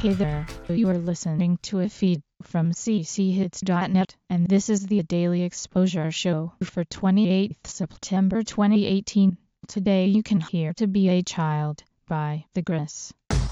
Hey there, you are listening to a feed from cchits.net, and this is the Daily Exposure Show for 28th September 2018. Today you can hear To Be a Child by The Gris.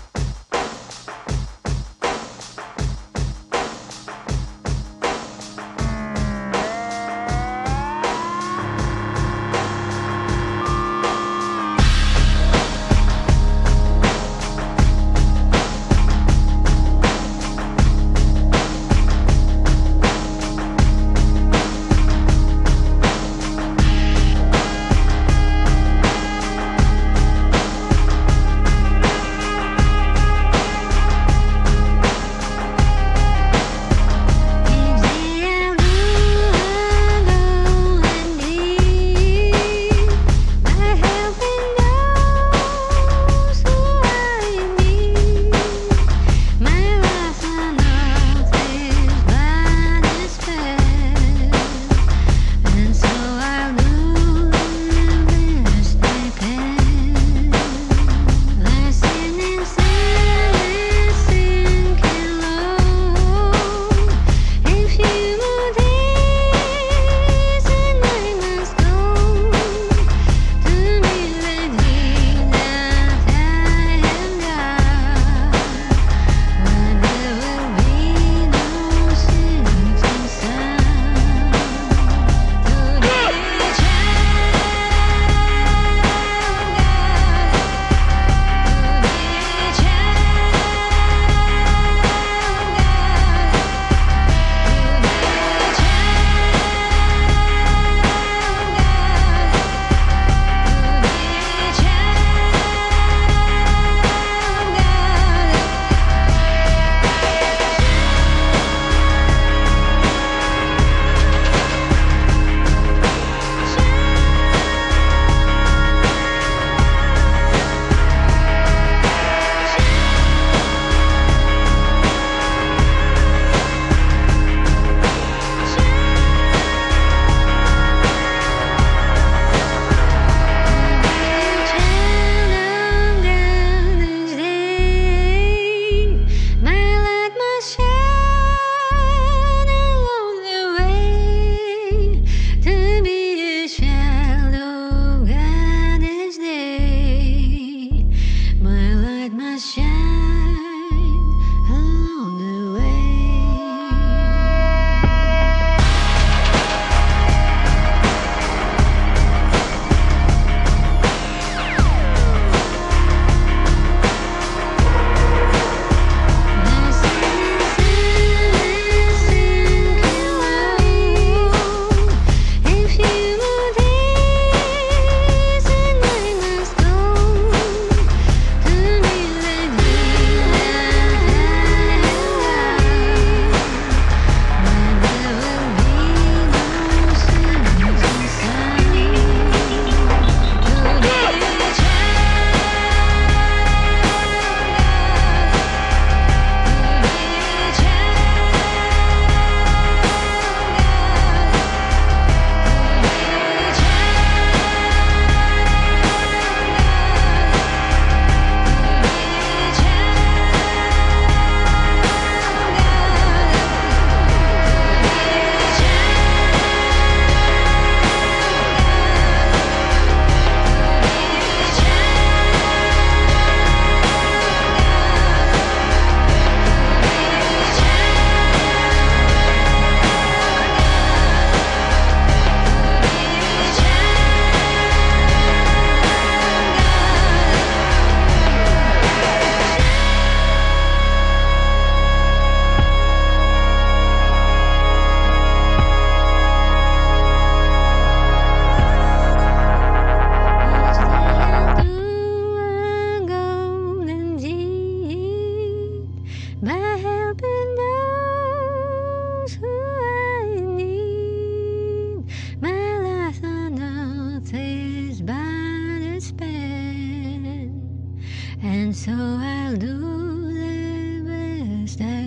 And so I'll do the best I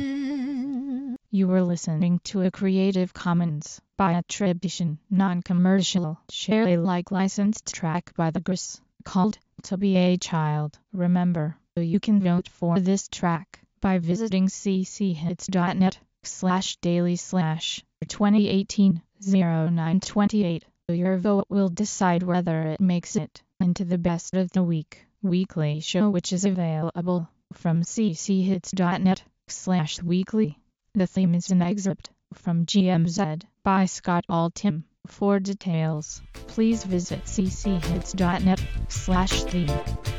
can. You were listening to a Creative Commons by attribution, non-commercial, share Alike licensed track by The Gris, called To Be a Child. Remember, you can vote for this track by visiting cchits.net/daily/2018-0928. Your vote will decide whether it makes it into the best of the week weekly show, which is available from cchits.net/weekly. The theme is an excerpt from GMZ by Scott Altham. For details, please visit cchits.net/theme.